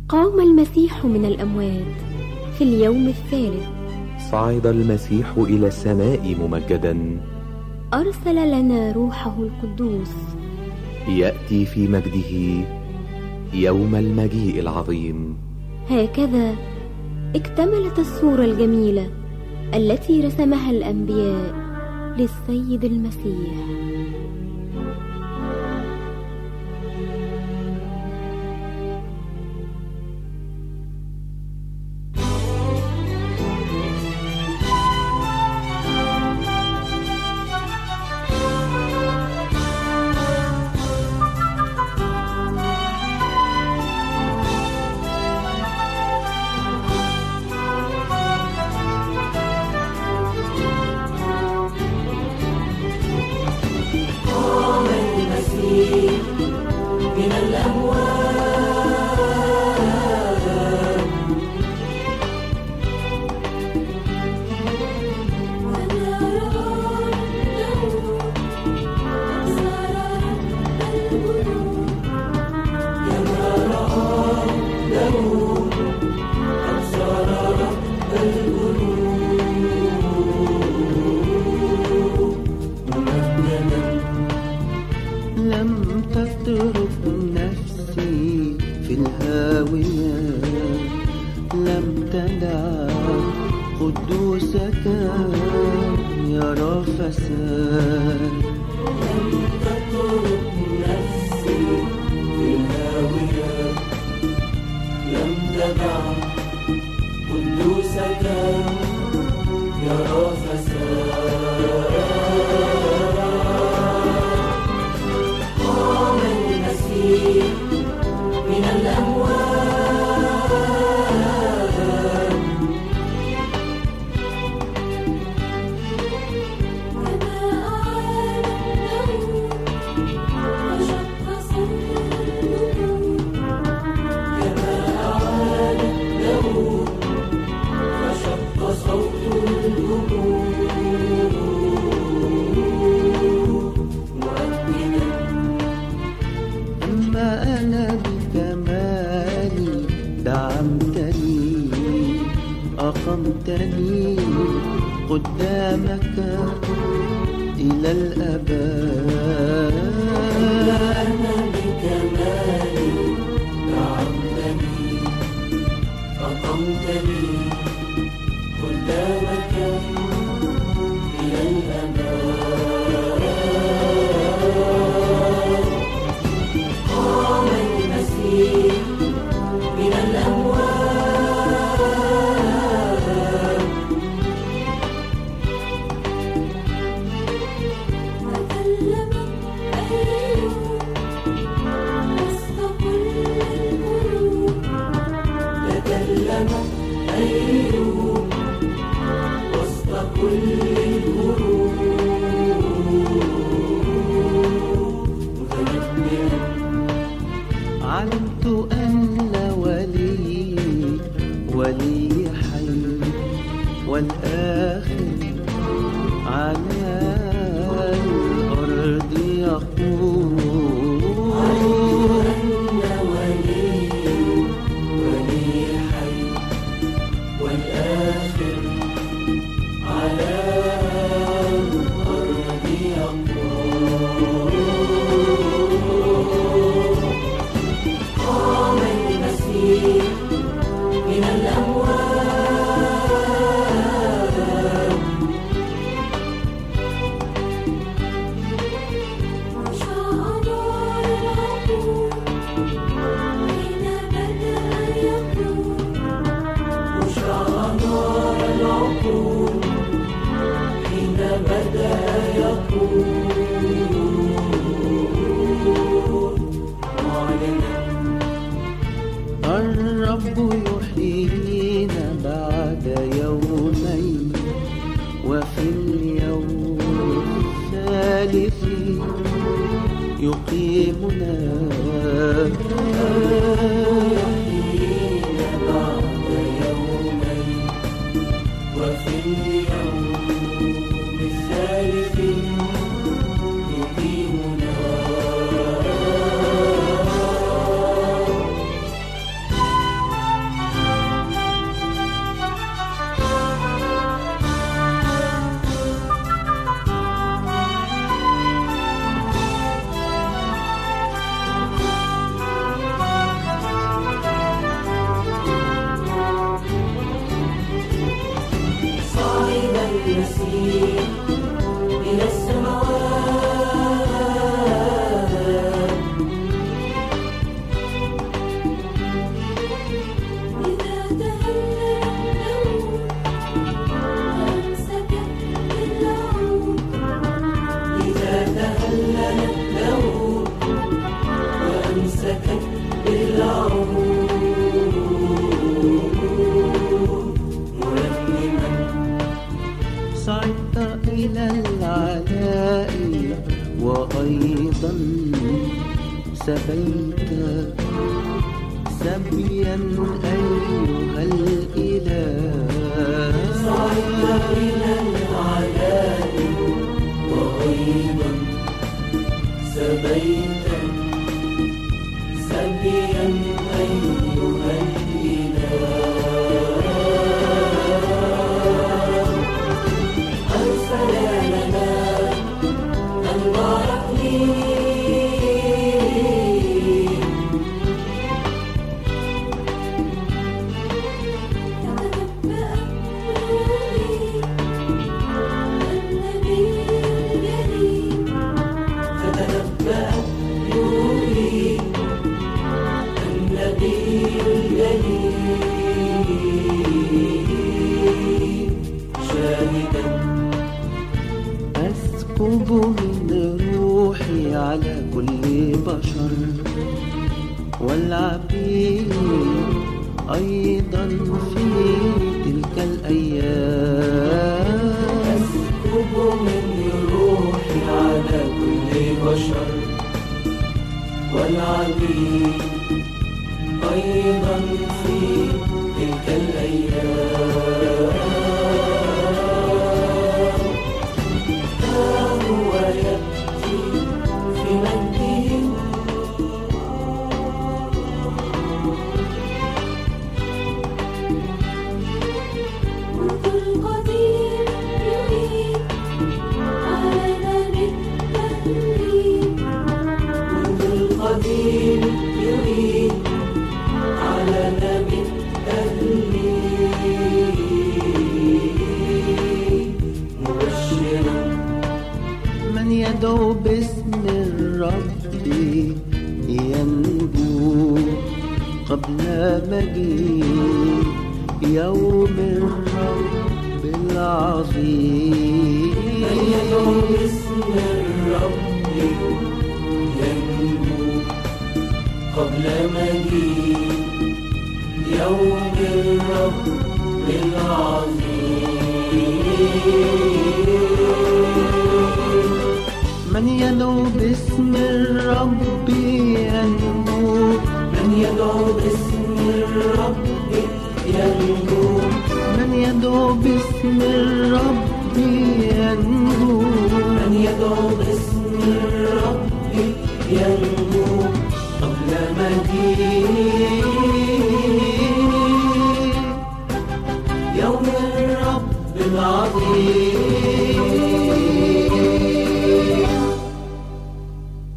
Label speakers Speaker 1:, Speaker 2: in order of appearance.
Speaker 1: قام المسيح من الأموات في اليوم الثالث.
Speaker 2: صعد المسيح إلى السماء ممجدا.
Speaker 1: أرسل لنا روحه القدوس.
Speaker 2: يأتي في مجده يوم المجيء العظيم.
Speaker 1: هكذا اكتملت الصورة الجميلة التي رسمها الأنبياء للسيد المسيح.
Speaker 3: من الأموات كما رأى داود أبصر رب القلوب ممجدا.
Speaker 4: لم تترك نفسي في الهاوية، لم تدع قدوسك يرى فساد.
Speaker 3: لم تترك نفسي في الهاوية، لم تدع قدوسك يرى فساد. قام المسيح من الأموات كما أعاد داود وشق صوته. كما أعاد داود وشق صوته مؤكدا.
Speaker 4: أما أنا بكمالي دعمتني، أقمتني قدامك إلى الأبد.
Speaker 3: أنا بكمالي دعمتني، أقمتني قدامك إلى الأبد. قام المسيح من الأموات وكلم أيوب وسط كل القلوب. تكلم أيوب وسط كل القلوب متنبئا.
Speaker 4: علمت أن ولي حي والآخر على الأرض يقول.
Speaker 3: أن ولي حي والآخر على الأرض يقول. قام المسيح من الأموات
Speaker 4: سبيت سبيا أيها الإله
Speaker 3: صعدت إلى الأعلام وأيضا سبيت سبيا أيها الإله أرسل لنا البراهين تتنبأ نوري النبي الجليل شاهدا
Speaker 4: أسكب من روحي على كل بشر والعبيد أيضا في تلك الأيام
Speaker 3: أسكب من روحي على كل بشر والعبيد أيضا في تلك الأيام ها هو يأتي في مجده
Speaker 1: منذ القديم يريد علينا بالتهريب
Speaker 3: منذ القديم يريد علنا بالتهليل مبشرا
Speaker 4: من يدعو باسم الرب ينجو قبل مجيء يوم الرب العظيم
Speaker 3: من يدعو باسم الرب ينجو قبل مجيء يوم الرب العظيم
Speaker 4: من يدعو باسم الرب ينجو
Speaker 3: من يدعو باسم الرب ينجو
Speaker 4: من يدعو باسم الرب ينجو
Speaker 3: من يدعو باسم الرب ينجو قبل مجيء يوم الرب العظيم